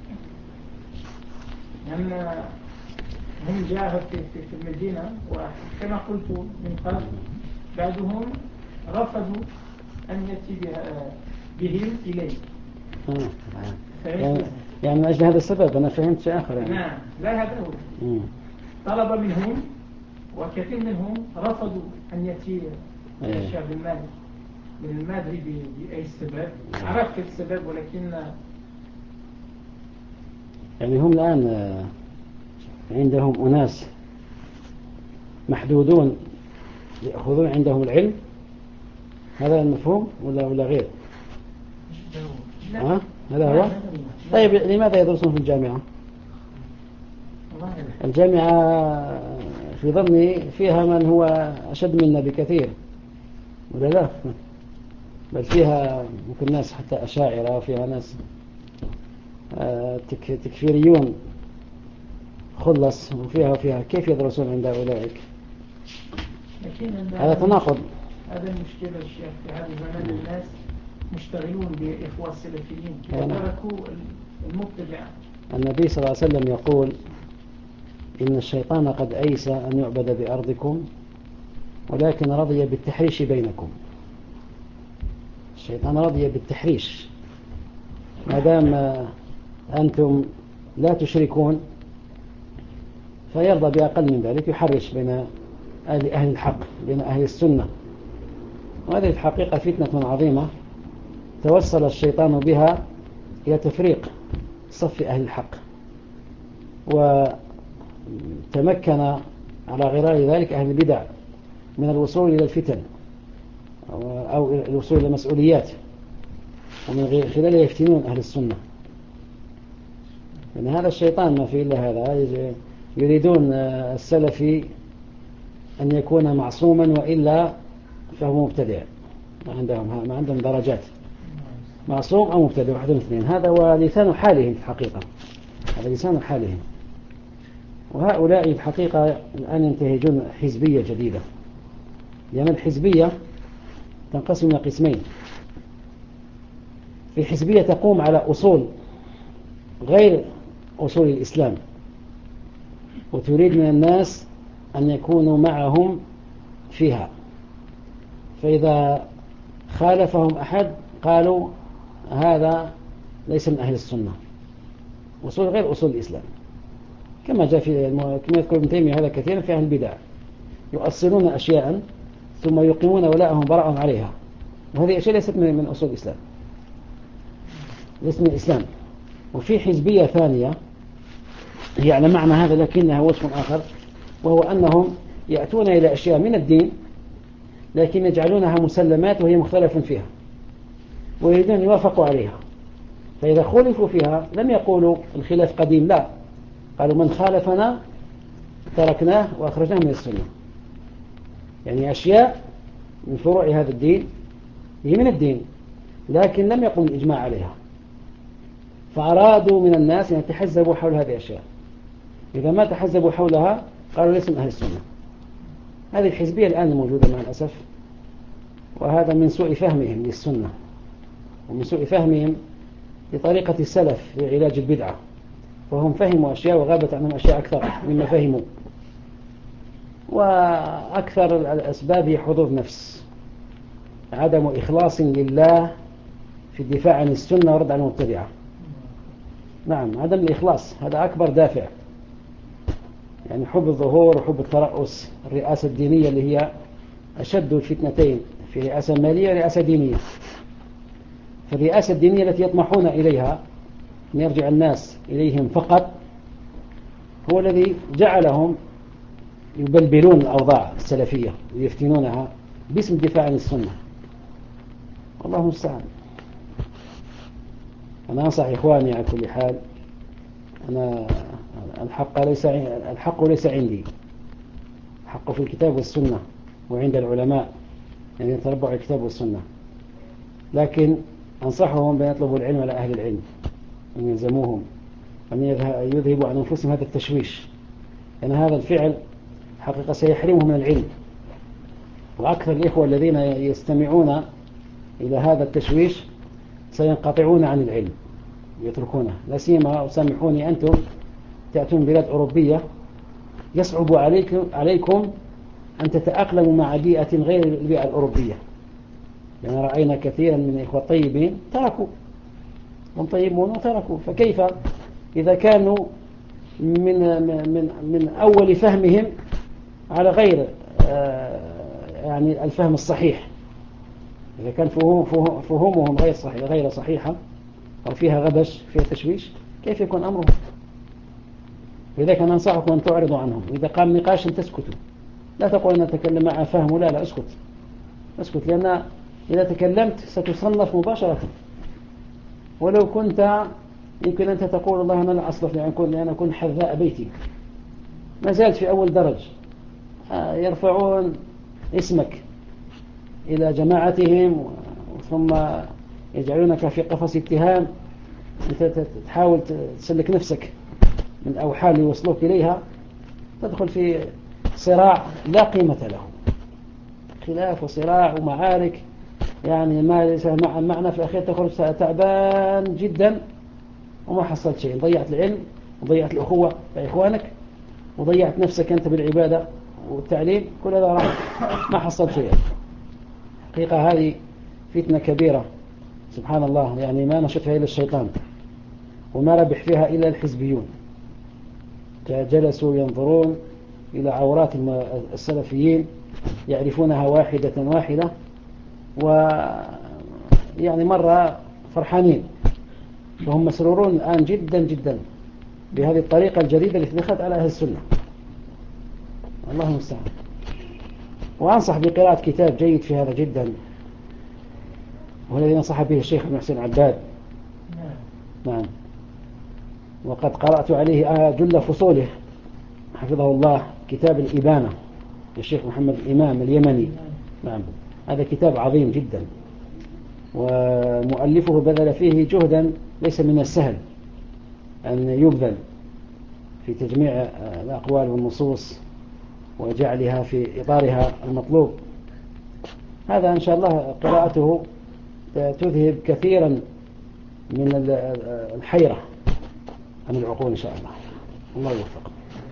لأن هم جاءوا في في المدينة وكما قلت من قبل بعضهم رفضوا أن يأتي بهم إليه. يعني يعني من أجل هذا السبب أنا فهمت شيء آخر يعني. نعم، لا هذا هو. مم. طلب منهم وكثير منهم رفضوا أن يأتي الشعب المالي من المادري بأي سبب، عرفت السبب ولكن يعني هم الآن عندهم أناس محدودون يأخذون عندهم العلم، هذا المفهوم ولا ولا غير؟ ها؟ هذا هو؟ طيب لماذا يدرسون في الجامعة؟ الجامعة في ظني فيها من هو أشد منا بكثير ولا لا؟ بل فيها ممكن ناس حتى أشاعرة، وفيها ناس تكفيريون خلص، وفيها وفيها كيف يدرسون عند أولئك؟ هذا تناقض. هذا المشكلة الشيخ في هذا الزمان، الناس مشتغلون بإخوة السلفيين وتركوا المبتدع. النبي صلى الله عليه وسلم يقول إن الشيطان قد أيس أن يعبد بأرضكم ولكن رضي بالتحريش بينكم. الشيطان رضي بالتحريش، ما دام أنتم لا تشركون فيرضى بأقل من ذلك، يحرش بين أهل, أهل الحق، بين أهل السنة. وهذه الحقيقة فتنة عظيمة توصل الشيطان بها إلى تفريق صف أهل الحق تمكن على غرار ذلك أهل البدع من الوصول إلى الفتن أو الوصول إلى المسؤوليات، ومن خلالها يفتنون أهل السنة. لأن هذا الشيطان ما فيه إلا هذا، يريدون السلفي أن يكون معصوما وإلا فهو مبتدع. ما عندهم ما عندهم درجات، معصوم أو مبتدع، واحد من اثنين. هذا هو لسان حالهم في الحقيقة، هذا لسان حالهم. وهؤلاء في الحقيقة الآن ينتهجون حزبية جديدة، لأن الحزبية تنقسم إلى قسمين. في حزبية تقوم على أصول غير أصول الإسلام، وتريد من الناس أن يكونوا معهم فيها، فإذا خالفهم أحد قالوا هذا ليس من أهل السنة، أصول غير أصول الإسلام. كما جاء في كما يذكر ابن تيمية هذا كثيرا في أهل البدع، يؤصلون أشياء ثم يقيمون ولاءهم براءهم عليها، وهذه أشياء ليست من أصول الإسلام، ليست من الإسلام. وفي حزبية ثانية هي على معنى هذا لكنها وصف آخر، وهو أنهم يأتون إلى أشياء من الدين لكن يجعلونها مسلمات وهي مختلف فيها، ويريدون يوافقوا عليها. فإذا خلفوا فيها لم يقولوا الخلاف قديم، لا، قالوا من خالفنا تركناه وأخرجناه من السنة. يعني أشياء من فروع هذا الدين هي من الدين لكن لم يقم الإجماع عليها، فأرادوا من الناس أن يتحزبوا حول هذه الأشياء. إذا ما تحزبوا حولها قالوا ليس من أهل السنة. هذه الحزبية الآن موجودة مع الأسف، وهذا من سوء فهمهم للسنة ومن سوء فهمهم لطريقة السلف في علاج البدعة، فهم فهموا أشياء وغابت عنهم أشياء أكثر مما فهموا. وأكثر الأسباب هي حظوظ نفس، عدم إخلاص لله في الدفاع عن السنة ورد عن المبتدعة. نعم، عدم الإخلاص هذا أكبر دافع، يعني حب الظهور وحب الترأس، الرئاسة الدينية اللي هي أشد الفتنتين، في رئاسة مالية ورئاسة دينية. فالرئاسة الدينية التي يطمحون إليها أن يرجع الناس إليهم فقط هو الذي جعلهم يبلبلون الأوضاع السلفية ويفتنونها باسم الدفاع عن السنة. والله المستعان. أنا أنصح إخواني على كل حال، أنا الحق ليس الحق ليس عندي، الحق في الكتاب والسنة وعند العلماء، يعني يتربعوا الكتاب والسنة، لكن أنصحهم بأن يطلبوا العلم على أهل العلم، أن يلزموهم، أن يذهبوا عن أنفسهم هذا التشويش، لأن يعني هذا الفعل حقيقة سيحرمهم من العلم. وأكثر الإخوة الذين يستمعون إلى هذا التشويش سينقطعون عن العلم ويتركونه. لا سيما سامحوني أنتم تأتون بلاد أوروبية يصعب عليكم, عليكم أن تتأقلموا مع بيئة غير البيئة الأوروبية، لأن يعني رأينا كثيرا من الإخوة الطيبين تركوا، هم طيبون وتركوا. فكيف إذا كانوا من, من, من أول فهمهم على غير يعني الفهم الصحيح، إذا كان فهمهم غير صحيح غير صحيحة أو فيها غبش فيها تشويش، كيف يكون أمرهم؟ لذلك أنا أنصحكم أن تعرضوا عنهم، وإذا قام نقاش تسكتوا، لا تقول أن أتكلم مع فهم، لا لا اسكت اسكت، لأن إذا تكلمت ستصنف مباشرة، ولو كنت يمكن أنت تقول الله أنا لا أصلح لأن أكون حذاء بيتي، ما زالت في أول درج، يرفعون اسمك إلى جماعتهم ثم يجعلونك في قفص اتهام، أنت تحاول تسلك نفسك من أوحال يوصلوك إليها، تدخل في صراع لا قيمة له، خلاف وصراع ومعارك، يعني ما ليس معنى في الأخير تخرج تعبان جدا وما حصلت شيء، ضيعت العلم وضيعت الأخوة بإخوانك وضيعت نفسك أنت بالعبادة والتعليم، كل هذا راح ما حصلت شيء. حقيقة هذه فتنة كبيرة سبحان الله، يعني ما نشط فيها إلا الشيطان وما ربح فيها إلا الحزبيون، جلسوا ينظرون إلى عورات السلفيين يعرفونها واحدة واحدة، ويعني مرة فرحانين وهم مسرورون الآن جدا جدا بهذه الطريقة الجديدة التي دخلت على أهل السنة. الله المستعان. وأنصح بقراءة كتاب جيد في هذا جدا، والذي نصح به الشيخ ابن حسين عباد. نعم. وقد قرأت عليه جل فصوله حفظه الله، كتاب الإبانة للشيخ محمد الإمام اليمني. نعم، هذا كتاب عظيم جدا، ومؤلفه بذل فيه جهدا ليس من السهل أن يبذل في تجميع الأقوال والنصوص وجعلها في إطارها المطلوب. هذا إن شاء الله قراءته تذهب كثيرا من الحيرة عن العقول إن شاء الله. الله يوفق.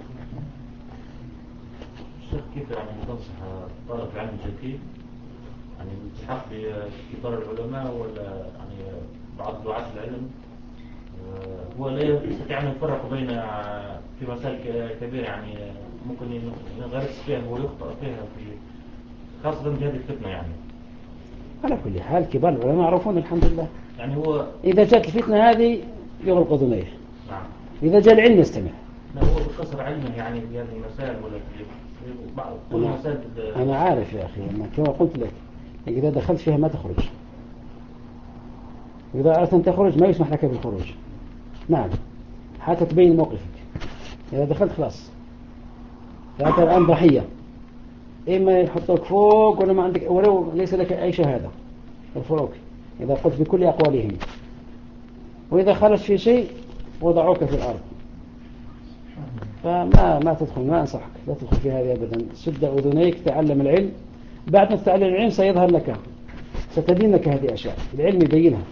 الشيخ كيف يعني تنصح طالب العلم الجديد يعني الالتحاق بكبار العلماء ولا يعني بعض دعاة العلم هو لا يستطيع أن يفرق بين في مسائل كبيرة يعني ممكن ينغرس فيها ويخطئ فيها في خاصة بهذه الفتنة يعني؟ على كل حال كبار العلماء معروفون الحمد لله. يعني هو إذا جاءت الفتنة هذه يغلق أذنيه. نعم. إذا جاء العلم يستمع. لا هو بقصر علمه يعني في هذه المسائل ولا في بعض كل مسائل. أنا عارف يا أخي، أنا كما قلت لك إذا دخلت فيها ما تخرج، وإذا أردت أن تخرج ما يسمح لك بالخروج. نعم، حتى تبين موقفك. إذا دخلت خلاص، فأنت الآن ضحية، إما يحطوك فوق ولا ما عندك ولو ليس لك أي شهادة الفروق إذا قلت بكل أقوالهم، وإذا خرج في شيء وضعوك في الأرض. فما ما تدخل، ما أنصحك لا تدخل في هذه أبدا. سد أذنيك، تعلم العلم، بعد ما تتعلم العلم سيظهر لك، ستبين لك هذه أشياء، العلم يبينها.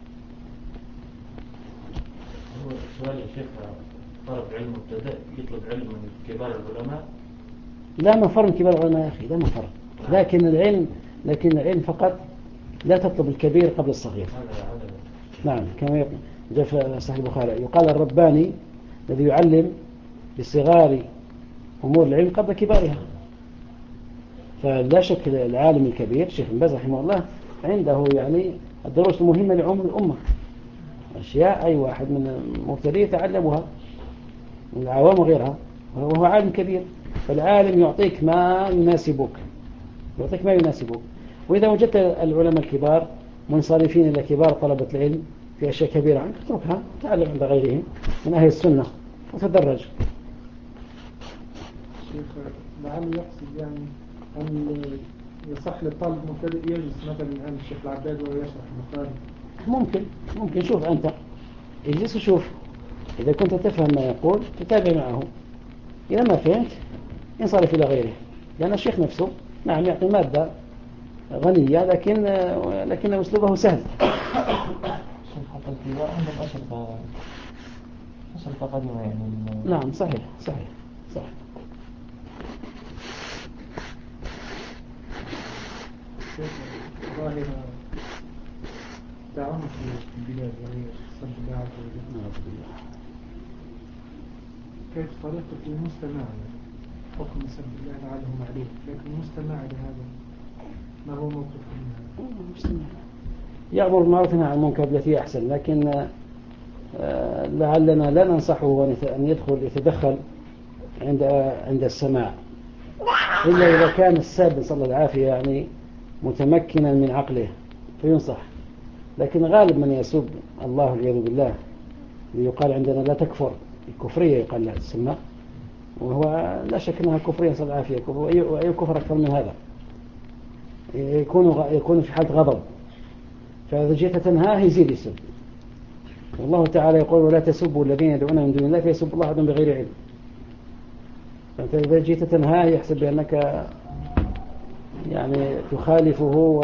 سؤال يا شيخ، طلب علم مبتدئ يطلب علم من كبار العلماء؟ لا مفر من كبار العلماء يا أخي، لا مفر، لكن العلم لكن العلم فقط، لا تطلب الكبير قبل الصغير. نعم، كما جاء في صحيح البخاري يقال الرباني الذي يعلم بصغار أمور العلم قبل كبارها. فلا شك العالم الكبير شيخ بن باز رحمه الله عنده يعني الدروس المهمة لعموم الأمة، أشياء أي واحد من المبتدئين يتعلمها من العوام وغيرها، وهو عالم كبير. فالعالم يعطيك ما يناسبك، يعطيك ما يناسبك. وإذا وجدت العلماء الكبار منصرفين إلى كبار طلبة العلم في أشياء كبيرة عنك، اتركها، تعلم عند غيرهم من أهل السنة وتدرج. شيخ لعله يقصد يعني أن يصح للطالب المبتدئ يجلس مثلا عند الشيخ العباد وهو يشرح البخاري. ممكن ممكن شوف أنت اجلس وشوف، إذا كنت تفهم ما يقول تتابع معه، إذا ما فهمت ينصرف إلى غيره، لأن الشيخ نفسه نعم يعطي مادة غنية لكن لكن أسلوبه سهل. حتى الكبار عندهم أشرطة أشرطة قديمة يعني. نعم صحيح صحيح صح. ظاهرة دعونا في البلاد وهي صد الله عز وجل. كيف طريقة المستمع حكم سب الله لعلهم عليه، لكن المستمع لهذا ما هو موقف منها؟ المستمع يأمر بالمعروف وينهى عن المنكر بالتي أحسن، لكن لعلنا لا ننصحه أن يدخل يتدخل عند عند السماع إلا إذا كان الساب نسأل الله العافية يعني متمكنا من عقله فينصح. لكن غالب من يسب الله والعياذ بالله يقال عندنا لا تكفر، الكفرية يقال لها تسمى، وهو لا شك أنها كفرية نسأل الله العافية، وأي كفر أكثر من هذا يكون يكون في حالة غضب، فإذا جئت تنهاه يزيد يسب. والله تعالى يقول ولا تسبوا الذين يدعون من دون الله فيسبوا الله عدوا بغير علم. فأنت إذا جئت تنهاه يحسب بأنك يعني تخالفه، و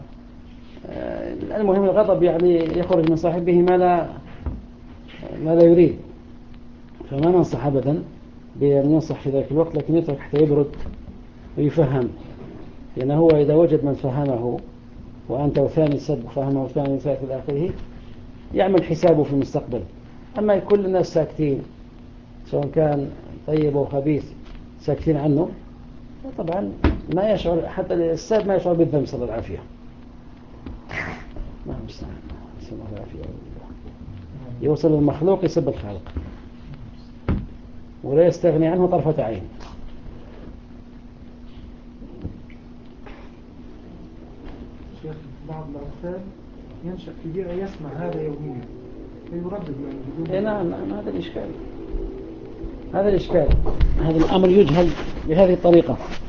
المهم الغضب يعني يخرج من صاحبه ما لا ما لا يريد. فما ننصح أبدا بأن ينصح في ذلك الوقت، لكن يترك حتى يبرد ويفهم، لأنه هو إذا وجد من فهمه وأنت وثاني سب فهمه وثاني ثالث إلى آخره يعمل حسابه في المستقبل. أما كل الناس ساكتين سواء كان طيب أو خبيث ساكتين عنه، طبعا ما يشعر حتى الساب ما يشعر بالذنب صلى الله العافية. ما مستعان صلى الله العافية. يوصل المخلوق يسب الخالق ولا يستغني عنه طرفة عين. بعض الأطفال ينشأ في بيئة يسمع هذا يوميا فيردد يعني بدون إيه نعم نعم هذا الإشكال هذا الإشكال هذا الأمر يجهل بهذه الطريقة.